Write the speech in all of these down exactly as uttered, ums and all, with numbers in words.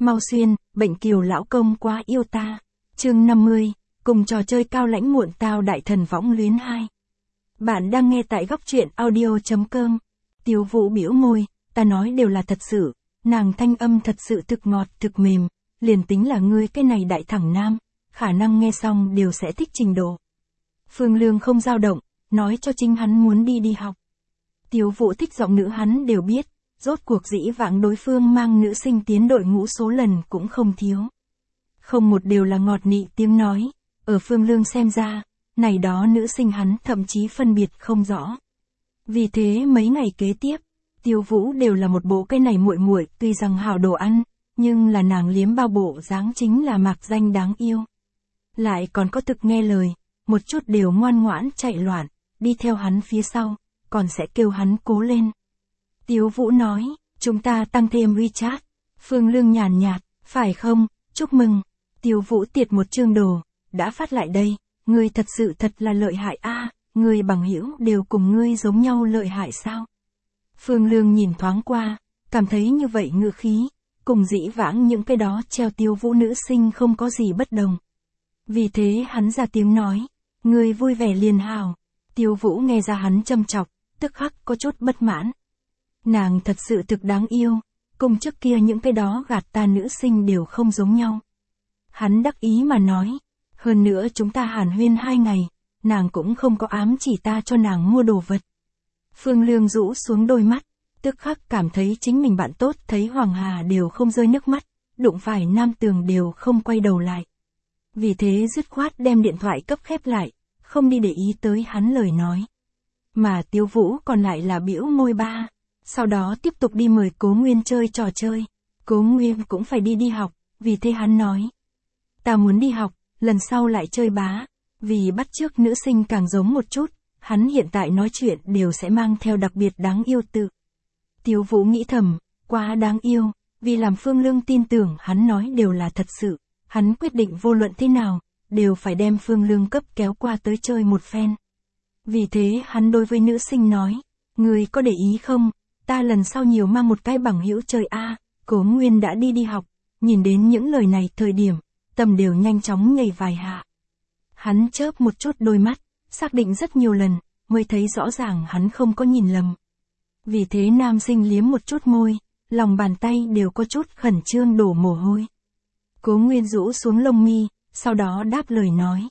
mau xuyên, bệnh kiều lão công quá yêu ta. Chương năm mươi, cùng trò chơi cao lãnh muộn tao đại thần võng luyến hai. Bạn đang nghe tại góc truyện audio.com. Tiêu Vũ bĩu môi, ta nói đều là thật sự, nàng thanh âm thật sự thực ngọt thực mềm, liền tính là ngươi cái này đại thẳng nam, khả năng nghe xong đều sẽ thích trình độ. Phương Lương không dao động, nói cho chính hắn muốn đi đi học. Tiêu Vũ thích giọng nữ hắn đều biết, rốt cuộc dĩ vãng đối phương mang nữ sinh tiến đội ngũ số lần cũng không thiếu. Không một đều là ngọt nị tiếng nói, ở Phương Lương xem ra, này đó nữ sinh hắn thậm chí phân biệt không rõ. Vì thế mấy ngày kế tiếp, Tiêu Vũ đều là một bộ cái này muội muội, tuy rằng hảo đồ ăn, nhưng là nàng liếm bao bộ dáng chính là mạc danh đáng yêu. Lại còn có thực nghe lời, một chút đều ngoan ngoãn chạy loạn, đi theo hắn phía sau, còn sẽ kêu hắn cố lên. Tiêu Vũ nói, chúng ta tăng thêm WeChat. Phương Lương nhàn nhạt, phải không, chúc mừng. Tiêu Vũ tiệt một chương đồ, đã phát lại đây, ngươi thật sự thật là lợi hại a, à, ngươi bằng hữu đều cùng ngươi giống nhau lợi hại sao? Phương Lương nhìn thoáng qua, cảm thấy như vậy ngữ khí, cùng dĩ vãng những cái đó treo Tiêu Vũ nữ sinh không có gì bất đồng. Vì thế hắn ra tiếng nói, ngươi vui vẻ liền hào. Tiêu Vũ nghe ra hắn châm chọc, tức khắc có chút bất mãn. Nàng thật sự thực đáng yêu, cùng trước kia những cái đó gạt ta nữ sinh đều không giống nhau. Hắn đắc ý mà nói, hơn nữa chúng ta hàn huyên hai ngày, nàng cũng không có ám chỉ ta cho nàng mua đồ vật. Phương Lương rũ xuống đôi mắt, tức khắc cảm thấy chính mình bạn tốt thấy Hoàng Hà đều không rơi nước mắt, đụng phải Nam Tường đều không quay đầu lại. Vì thế dứt khoát đem điện thoại cấp khép lại, không đi để ý tới hắn lời nói. Mà Tiêu Vũ còn lại là bĩu môi ba, sau đó tiếp tục đi mời Cố Nguyên chơi trò chơi. Cố Nguyên cũng phải đi đi học, vì thế hắn nói, ta muốn đi học, lần sau lại chơi bá, vì bắt chước nữ sinh càng giống một chút, hắn hiện tại nói chuyện đều sẽ mang theo đặc biệt đáng yêu tự. Tiêu Vũ nghĩ thầm, quá đáng yêu, vì làm Phương Lương tin tưởng hắn nói đều là thật sự, hắn quyết định vô luận thế nào, đều phải đem Phương Lương cấp kéo qua tới chơi một phen. Vì thế hắn đối với nữ sinh nói, người có để ý không, ta lần sau nhiều mang một cái bằng hữu chơi a. À. Cố Nguyên đã đi đi học, nhìn đến những lời này thời điểm, tâm đều nhanh chóng nhảy vài hạ. Hắn chớp một chút đôi mắt, xác định rất nhiều lần, mới thấy rõ ràng hắn không có nhìn lầm. Vì thế nam sinh liếm một chút môi, lòng bàn tay đều có chút khẩn trương đổ mồ hôi. Cố Nguyên rũ xuống lông mi, sau đó đáp lời nói.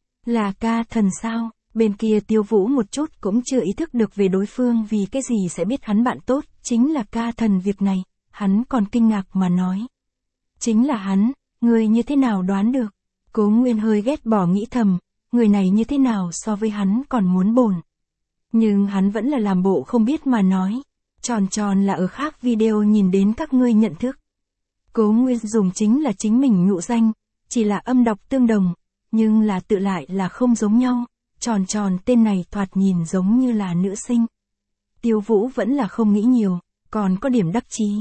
Là ca thần sao? Bên kia Tiêu Vũ một chút cũng chưa ý thức được về đối phương vì cái gì sẽ biết hắn bạn tốt, chính là ca thần việc này, hắn còn kinh ngạc mà nói. Chính là hắn, người như thế nào đoán được? Cố Nguyên hơi ghét bỏ nghĩ thầm, người này như thế nào so với hắn còn muốn bồn. Nhưng hắn vẫn là làm bộ không biết mà nói, tròn tròn là ở khác video nhìn đến các ngươi nhận thức. Cố Nguyên dùng chính là chính mình ngụ danh, chỉ là âm đọc tương đồng, nhưng là tự lại là không giống nhau. Tròn tròn tên này thoạt nhìn giống như là nữ sinh. Tiêu Vũ vẫn là không nghĩ nhiều, còn có điểm đắc chí.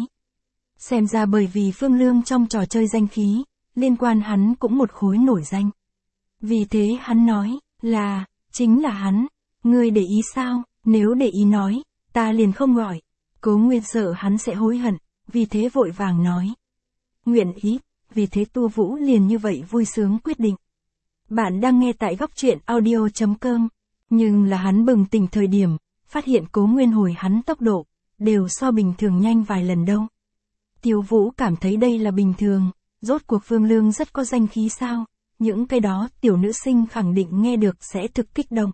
Xem ra bởi vì Phương Lương trong trò chơi danh khí, liên quan hắn cũng một khối nổi danh. Vì thế hắn nói, là, chính là hắn, ngươi để ý sao, nếu để ý nói, ta liền không gọi. Cố Nguyên sợ hắn sẽ hối hận, vì thế vội vàng nói. Nguyện ý, vì thế Tiêu Vũ liền như vậy vui sướng quyết định. Bạn đang nghe tại góc truyện audio.com, nhưng là hắn bừng tỉnh thời điểm, phát hiện Cố Nguyên hồi hắn tốc độ, đều so bình thường nhanh vài lần đâu. Tiêu Vũ cảm thấy đây là bình thường, rốt cuộc Phương Lương rất có danh khí sao, những cái đó tiểu nữ sinh khẳng định nghe được sẽ thực kích động.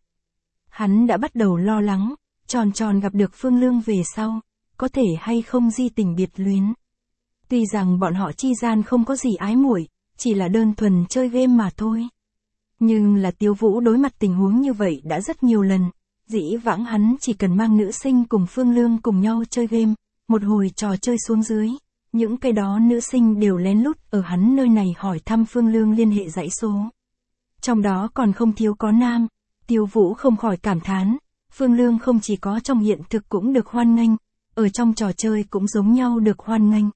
Hắn đã bắt đầu lo lắng, tròn tròn gặp được Phương Lương về sau, có thể hay không di tình biệt luyến. Tuy rằng bọn họ chi gian không có gì ái muội, chỉ là đơn thuần chơi game mà thôi. Nhưng là Tiêu Vũ đối mặt tình huống như vậy đã rất nhiều lần, dĩ vãng hắn chỉ cần mang nữ sinh cùng Phương Lương cùng nhau chơi game, một hồi trò chơi xuống dưới, những cái đó nữ sinh đều lén lút ở hắn nơi này hỏi thăm Phương Lương liên hệ dãy số. Trong đó còn không thiếu có nam, Tiêu Vũ không khỏi cảm thán, Phương Lương không chỉ có trong hiện thực cũng được hoan nghênh, ở trong trò chơi cũng giống nhau được hoan nghênh.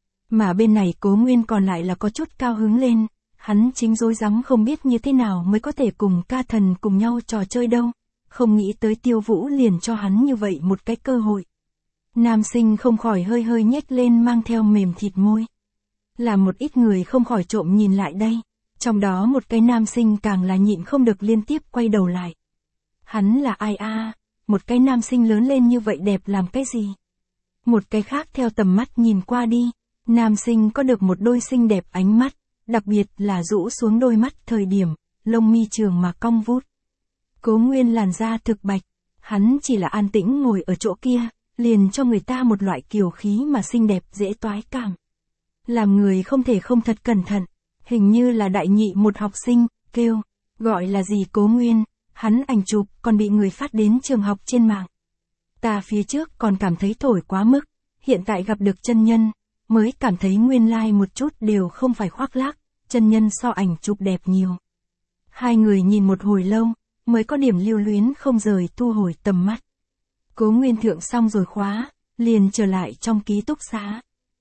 Mà bên này Cố Nguyên còn lại là có chút cao hứng lên. Hắn chính rối rắm không biết như thế nào mới có thể cùng ca thần cùng nhau trò chơi đâu, không nghĩ tới Tiêu Vũ liền cho hắn như vậy một cái cơ hội. Nam sinh không khỏi hơi hơi nhếch lên mang theo mềm thịt môi. Làm một ít người không khỏi trộm nhìn lại đây. Trong đó một cái nam sinh càng là nhịn không được liên tiếp quay đầu lại. Hắn là ai a? À? Một cái nam sinh lớn lên như vậy đẹp làm cái gì? Một cái khác theo tầm mắt nhìn qua đi. Nam sinh có được một đôi xinh đẹp ánh mắt, đặc biệt là rũ xuống đôi mắt thời điểm, lông mi trường mà cong vút. Cố Nguyên làn da thực bạch, hắn chỉ là an tĩnh ngồi ở chỗ kia, liền cho người ta một loại kiều khí mà xinh đẹp dễ toái cảm. Làm người không thể không thật cẩn thận, hình như là đại nhị một học sinh, kêu, gọi là gì Cố Nguyên, hắn ảnh chụp còn bị người phát đến trường học trên mạng. Ta phía trước còn cảm thấy thổi quá mức, hiện tại gặp được chân nhân, mới cảm thấy nguyên lai like một chút đều không phải khoác lác, chân nhân so ảnh chụp đẹp nhiều. Hai người nhìn một hồi lâu, mới có điểm lưu luyến không rời thu hồi tầm mắt. Cố Nguyên thượng xong rồi khóa, liền trở lại trong ký túc xá.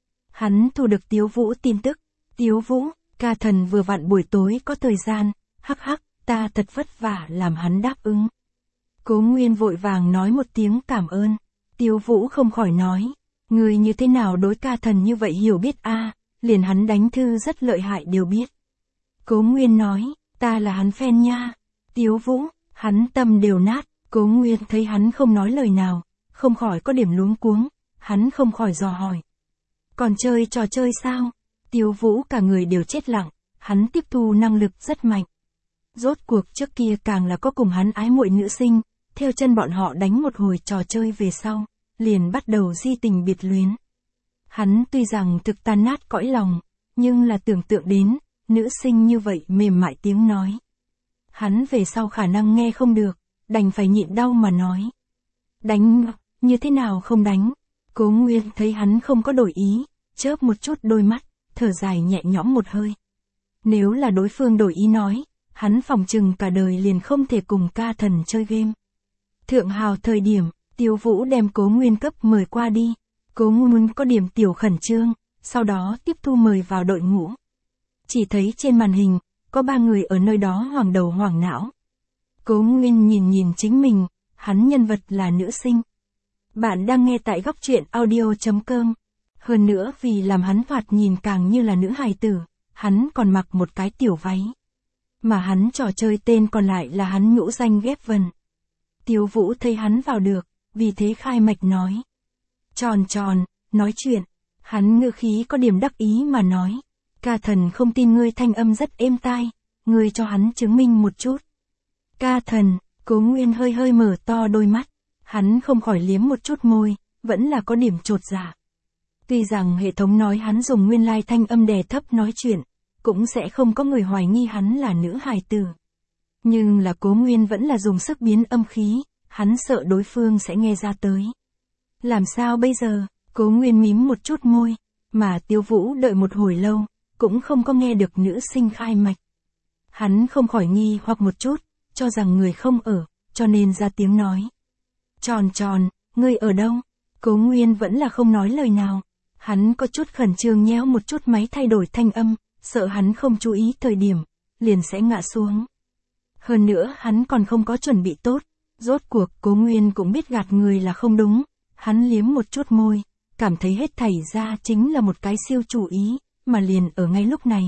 Hắn thu được Tiếu Vũ tin tức, Tiếu Vũ, ca thần vừa vặn buổi tối có thời gian, hắc hắc, ta thật vất vả làm hắn đáp ứng. Cố Nguyên vội vàng nói một tiếng cảm ơn, Tiếu Vũ không khỏi nói, người như thế nào đối ca thần như vậy hiểu biết a, à, liền hắn đánh thư rất lợi hại đều biết. Cố Nguyên nói, ta là hắn fan nha. Tiếu Vũ, hắn tâm đều nát, Cố Nguyên thấy hắn không nói lời nào, không khỏi có điểm luống cuống, hắn không khỏi dò hỏi. Còn chơi trò chơi sao? Tiếu Vũ cả người đều chết lặng, hắn tiếp thu năng lực rất mạnh. Rốt cuộc trước kia càng là có cùng hắn ái muội nữ sinh, theo chân bọn họ đánh một hồi trò chơi về sau, liền bắt đầu di tình biệt luyến. Hắn tuy rằng thực tan nát cõi lòng, nhưng là tưởng tượng đến, nữ sinh như vậy mềm mại tiếng nói. Hắn về sau khả năng nghe không được, đành phải nhịn đau mà nói. Đánh, như thế nào không đánh? Cố Nguyên thấy hắn không có đổi ý, chớp một chút đôi mắt, thở dài nhẹ nhõm một hơi. Nếu là đối phương đổi ý nói, hắn phòng chừng cả đời liền không thể cùng ca thần chơi game. Thượng hào thời điểm, Tiếu Vũ đem Cố Nguyên cấp mời qua đi. Cố Nguyên có điểm tiểu khẩn trương, sau đó tiếp thu mời vào đội ngũ. Chỉ thấy trên màn hình, có ba người ở nơi đó hoảng đầu hoảng não. Cố Nguyên nhìn nhìn chính mình, hắn nhân vật là nữ sinh. Bạn đang nghe tại góc truyện audio chấm com. Hơn nữa vì làm hắn thoạt nhìn càng như là nữ hài tử, hắn còn mặc một cái tiểu váy. Mà hắn trò chơi tên còn lại là hắn nhũ danh ghép vần. Tiếu Vũ thấy hắn vào được, vì thế khai mạch nói. Tròn tròn, nói chuyện, hắn ngữ khí có điểm đắc ý mà nói. Ca thần không tin ngươi thanh âm rất êm tai, ngươi cho hắn chứng minh một chút. Ca thần, Cố Nguyên hơi hơi mở to đôi mắt, hắn không khỏi liếm một chút môi, vẫn là có điểm chột dạ. Tuy rằng hệ thống nói hắn dùng nguyên lai thanh âm đè thấp nói chuyện, cũng sẽ không có người hoài nghi hắn là nữ hài tử. Nhưng là Cố Nguyên vẫn là dùng sức biến âm khí, hắn sợ đối phương sẽ nghe ra tới. Làm sao bây giờ? Cố Nguyên mím một chút môi, mà Tiếu Vũ đợi một hồi lâu, cũng không có nghe được nữ sinh khai mạch. Hắn không khỏi nghi hoặc một chút, cho rằng người không ở, cho nên ra tiếng nói. Tròn tròn, ngươi ở đâu? Cố Nguyên vẫn là không nói lời nào. Hắn có chút khẩn trương nhéo một chút máy thay đổi thanh âm, sợ hắn không chú ý thời điểm, liền sẽ ngã xuống. Hơn nữa hắn còn không có chuẩn bị tốt, rốt cuộc Cố Nguyên cũng biết gạt người là không đúng. Hắn liếm một chút môi, cảm thấy hết thảy ra chính là một cái siêu chủ ý, mà liền ở ngay lúc này.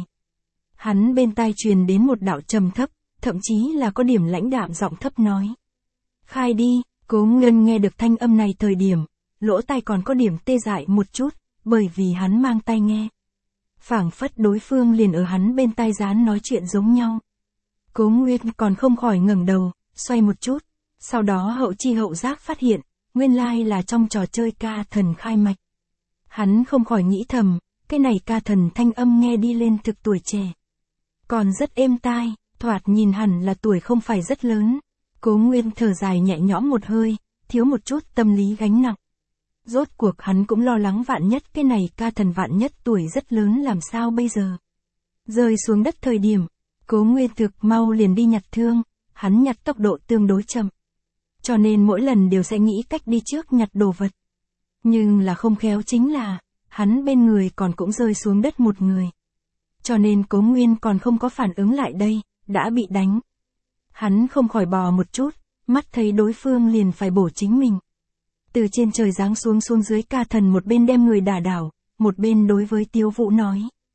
Hắn bên tai truyền đến một đạo trầm thấp, thậm chí là có điểm lãnh đạm giọng thấp nói. Khai đi, Cố Nguyên nghe được thanh âm này thời điểm, lỗ tai còn có điểm tê dại một chút, bởi vì hắn mang tai nghe. Phảng phất đối phương liền ở hắn bên tai dán nói chuyện giống nhau. Cố Nguyên còn không khỏi ngẩng đầu, xoay một chút, sau đó hậu chi hậu giác phát hiện, nguyên lai là trong trò chơi ca thần khai mạch. Hắn không khỏi nghĩ thầm, cái này ca thần thanh âm nghe đi lên thực tuổi trẻ. Còn rất êm tai, thoạt nhìn hẳn là tuổi không phải rất lớn. Cố Nguyên thở dài nhẹ nhõm một hơi, thiếu một chút tâm lý gánh nặng. Rốt cuộc hắn cũng lo lắng vạn nhất cái này ca thần vạn nhất tuổi rất lớn làm sao bây giờ. Rơi xuống đất thời điểm, Cố Nguyên thực mau liền đi nhặt thương, hắn nhặt tốc độ tương đối chậm. Cho nên mỗi lần đều sẽ nghĩ cách đi trước nhặt đồ vật. Nhưng là không khéo chính là, hắn bên người còn cũng rơi xuống đất một người. Cho nên Cố Nguyên còn không có phản ứng lại đây, đã bị đánh. Hắn không khỏi bò một chút, mắt thấy đối phương liền phải bổ chính mình. Từ trên trời giáng xuống xuống dưới ca thần một bên đem người đả đảo, một bên đối với Tiếu Vũ nói.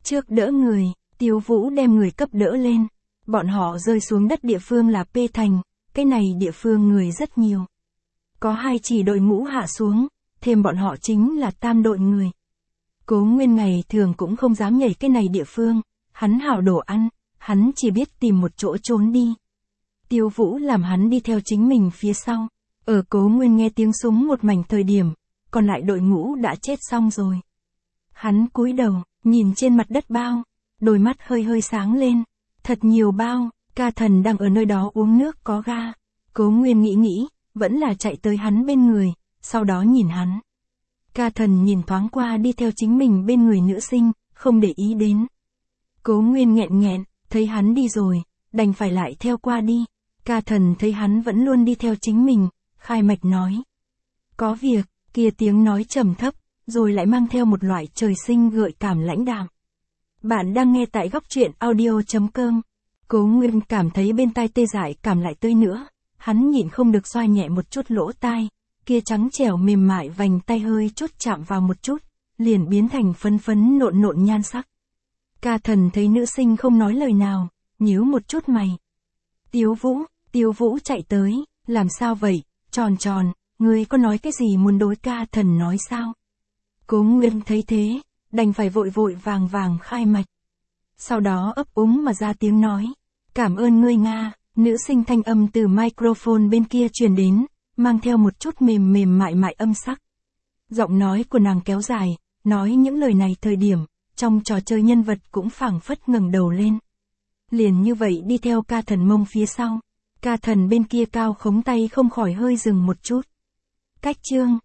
Trước đỡ người, Tiếu Vũ đem người cấp đỡ lên. Bọn họ rơi xuống đất địa phương là P thành, cái này địa phương người rất nhiều. Có hai chỉ đội ngũ hạ xuống, thêm bọn họ chính là tam đội người. Cố Nguyên ngày thường cũng không dám nhảy cái này địa phương, hắn hảo đồ ăn, hắn chỉ biết tìm một chỗ trốn đi. Tiếu Vũ làm hắn đi theo chính mình phía sau, ở Cố Nguyên nghe tiếng súng một mảnh thời điểm, còn lại đội ngũ đã chết xong rồi. Hắn cúi đầu, nhìn trên mặt đất bao, đôi mắt hơi hơi sáng lên, thật nhiều bao, Ca Thần đang ở nơi đó uống nước có ga. Cố Nguyên nghĩ nghĩ, vẫn là chạy tới hắn bên người, sau đó nhìn hắn. Ca Thần nhìn thoáng qua đi theo chính mình bên người nữ sinh, không để ý đến. Cố Nguyên nghẹn nghẹn, thấy hắn đi rồi, đành phải lại theo qua đi. Ca Thần thấy hắn vẫn luôn đi theo chính mình, khai mạch nói. Có việc, kia tiếng nói trầm thấp, rồi lại mang theo một loại trời sinh gợi cảm lãnh đạm. Bạn đang nghe tại góc truyện audio chấm com. Cố Nguyên cảm thấy bên tai tê dại cảm lại tươi nữa, hắn nhịn không được xoa nhẹ một chút lỗ tai, kia trắng trẻo mềm mại vành tay hơi chút chạm vào một chút, liền biến thành phấn phấn nộn nộn nhan sắc. Ca Thần thấy nữ sinh không nói lời nào, nhíu một chút mày. Tiếu Vũ, Tiếu Vũ chạy tới, làm sao vậy, tròn tròn, ngươi có nói cái gì muốn đối Ca Thần nói sao? Cố Nguyên thấy thế, đành phải vội vội vàng vàng khai mạch. Sau đó ấp úng mà ra tiếng nói, cảm ơn ngươi Nga, nữ sinh thanh âm từ microphone bên kia truyền đến, mang theo một chút mềm mềm mại mại âm sắc. Giọng nói của nàng kéo dài, nói những lời này thời điểm, trong trò chơi nhân vật cũng phảng phất ngẩng đầu lên. Liền như vậy đi theo Ca Thần mông phía sau, Ca Thần bên kia cao khống tay không khỏi hơi dừng một chút. Cách chương